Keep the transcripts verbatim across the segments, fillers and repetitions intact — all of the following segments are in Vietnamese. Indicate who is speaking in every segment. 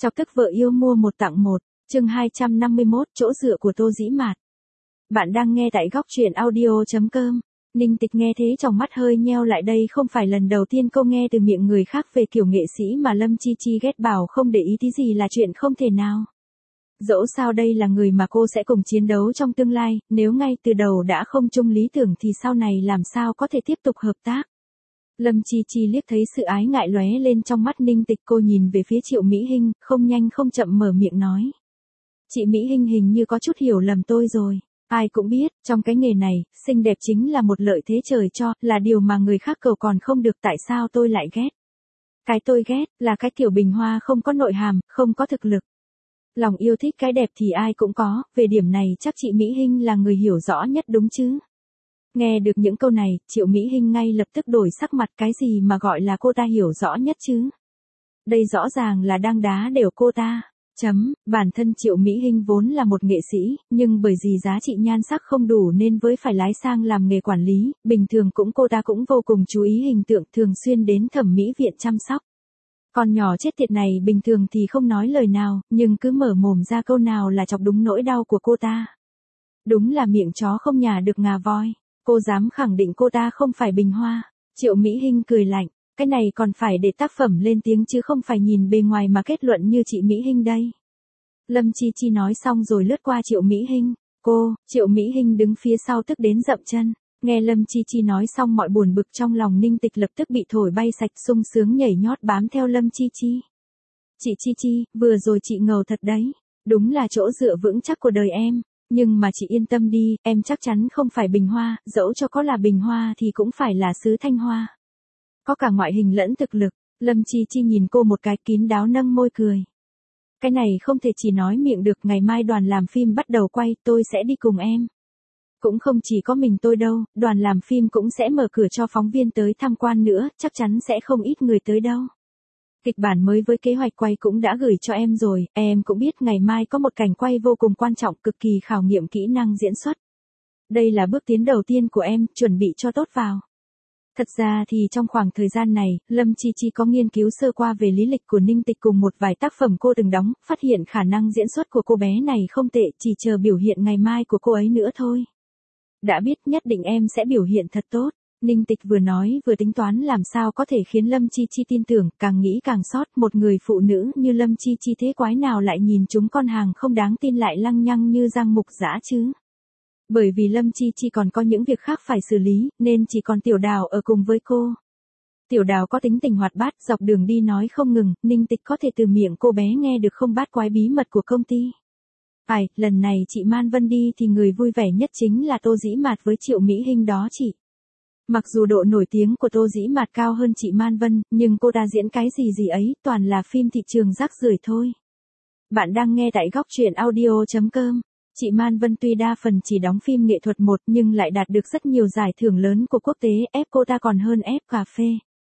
Speaker 1: Chọc tức vợ yêu mua một tặng một, chương hai trăm năm mươi mốt, chỗ dựa của Tô Dĩ Mạt. Bạn đang nghe tại góc truyện audio.com. Ninh Tịch nghe thế trong mắt hơi nheo lại, đây không phải lần đầu tiên cô nghe từ miệng người khác về kiểu nghệ sĩ mà Lâm Chi Chi ghét bảo không để ý tí gì là chuyện không thể nào. Dẫu sao đây là người mà cô sẽ cùng chiến đấu trong tương lai, nếu ngay từ đầu đã không chung lý tưởng thì sau này làm sao có thể tiếp tục hợp tác. Lâm Chi Chi liếc thấy sự ái ngại lóe lên trong mắt Ninh Tịch, cô nhìn về phía Triệu Mỹ Hinh, không nhanh không chậm mở miệng nói. Chị Mỹ Hinh hình như có chút hiểu lầm tôi rồi. Ai cũng biết, trong cái nghề này, xinh đẹp chính là một lợi thế trời cho, là điều mà người khác cầu còn không được, tại sao tôi lại ghét? Cái tôi ghét, là cái kiểu bình hoa không có nội hàm, không có thực lực. Lòng yêu thích cái đẹp thì ai cũng có, về điểm này chắc chị Mỹ Hinh là người hiểu rõ nhất đúng chứ? Nghe được những câu này, Triệu Mỹ Hinh ngay lập tức đổi sắc mặt, cái gì mà gọi là cô ta hiểu rõ nhất chứ? Đây rõ ràng là đang đá đều cô ta. Chấm, bản thân Triệu Mỹ Hinh vốn là một nghệ sĩ, nhưng bởi vì giá trị nhan sắc không đủ nên với phải lái sang làm nghề quản lý, bình thường cũng cô ta cũng vô cùng chú ý hình tượng, thường xuyên đến thẩm mỹ viện chăm sóc. Con nhỏ chết tiệt này bình thường thì không nói lời nào, nhưng cứ mở mồm ra câu nào là chọc đúng nỗi đau của cô ta. Đúng là miệng chó không nhả được ngà voi. Cô dám khẳng định cô ta không phải bình hoa. Triệu Mỹ Hinh cười lạnh, cái này còn phải để tác phẩm lên tiếng chứ không phải nhìn bề ngoài mà kết luận như chị Mỹ Hinh đây. Lâm Chi Chi nói xong rồi lướt qua Triệu Mỹ Hinh. Cô, Triệu Mỹ Hinh đứng phía sau tức đến dậm chân. Nghe Lâm Chi Chi nói xong mọi buồn bực trong lòng Ninh Tịch lập tức bị thổi bay sạch, sung sướng nhảy nhót bám theo Lâm Chi Chi. Chị Chi Chi, vừa rồi chị ngầu thật đấy. Đúng là chỗ dựa vững chắc của đời em. Nhưng mà chị yên tâm đi, em chắc chắn không phải bình hoa, dẫu cho có là bình hoa thì cũng phải là sứ thanh hoa. Có cả ngoại hình lẫn thực lực. Lâm Chi Chi nhìn cô một cái, kín đáo nâng môi cười. Cái này không thể chỉ nói miệng được, ngày mai đoàn làm phim bắt đầu quay, tôi sẽ đi cùng em. Cũng không chỉ có mình tôi đâu, đoàn làm phim cũng sẽ mở cửa cho phóng viên tới tham quan nữa, chắc chắn sẽ không ít người tới đâu. Kịch bản mới với kế hoạch quay cũng đã gửi cho em rồi, em cũng biết ngày mai có một cảnh quay vô cùng quan trọng, cực kỳ khảo nghiệm kỹ năng diễn xuất. Đây là bước tiến đầu tiên của em, chuẩn bị cho tốt vào. Thật ra thì trong khoảng thời gian này, Lâm Chi Chi có nghiên cứu sơ qua về lý lịch của Ninh Tịch cùng một vài tác phẩm cô từng đóng, phát hiện khả năng diễn xuất của cô bé này không tệ, chỉ chờ biểu hiện ngày mai của cô ấy nữa thôi. Đã biết, nhất định em sẽ biểu hiện thật tốt. Ninh Tịch vừa nói vừa tính toán làm sao có thể khiến Lâm Chi Chi tin tưởng, càng nghĩ càng xót, một người phụ nữ như Lâm Chi Chi thế quái nào lại nhìn chúng con hàng không đáng tin lại lăng nhăng như Giang Mục Dã chứ. Bởi vì Lâm Chi Chi còn có những việc khác phải xử lý, nên chỉ còn Tiểu Đào ở cùng với cô. Tiểu Đào có tính tình hoạt bát, dọc đường đi nói không ngừng, Ninh Tịch có thể từ miệng cô bé nghe được không bát quái bí mật của công ty. Phải, lần này chị Man Vân đi thì người vui vẻ nhất chính là Tô Dĩ Mạt với Triệu Mỹ Hinh đó chị. Mặc dù độ nổi tiếng của Tô Dĩ Mạt cao hơn chị Man Vân, nhưng cô ta diễn cái gì gì ấy, toàn là phim thị trường rác rưởi thôi. Bạn đang nghe tại góc truyện audio.com. Chị Man Vân tuy đa phần chỉ đóng phim nghệ thuật một nhưng lại đạt được rất nhiều giải thưởng lớn của quốc tế, ép cô ta còn hơn ép cà phê.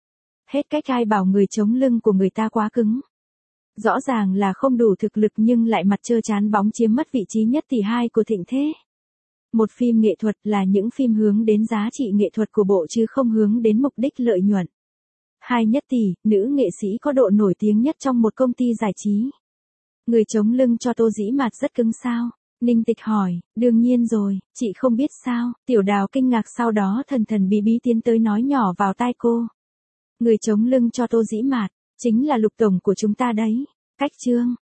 Speaker 1: Hết cách ai bảo người chống lưng của người ta quá cứng. Rõ ràng là không đủ thực lực nhưng lại mặt trơ trán bóng chiếm mất vị trí nhất tỷ hai của thịnh thế. Một phim nghệ thuật là những phim hướng đến giá trị nghệ thuật của bộ chứ không hướng đến mục đích lợi nhuận. Hai nhất tỷ, nữ nghệ sĩ có độ nổi tiếng nhất trong một công ty giải trí. Người chống lưng cho Tô Dĩ Mạt rất cứng sao? Ninh Tịch hỏi, đương nhiên rồi, chị không biết sao? Tiểu Đào kinh ngạc, sau đó thần thần bí bí tiến tới nói nhỏ vào tai cô. Người chống lưng cho Tô Dĩ Mạt, chính là Lục tổng của chúng ta đấy. Cách chương,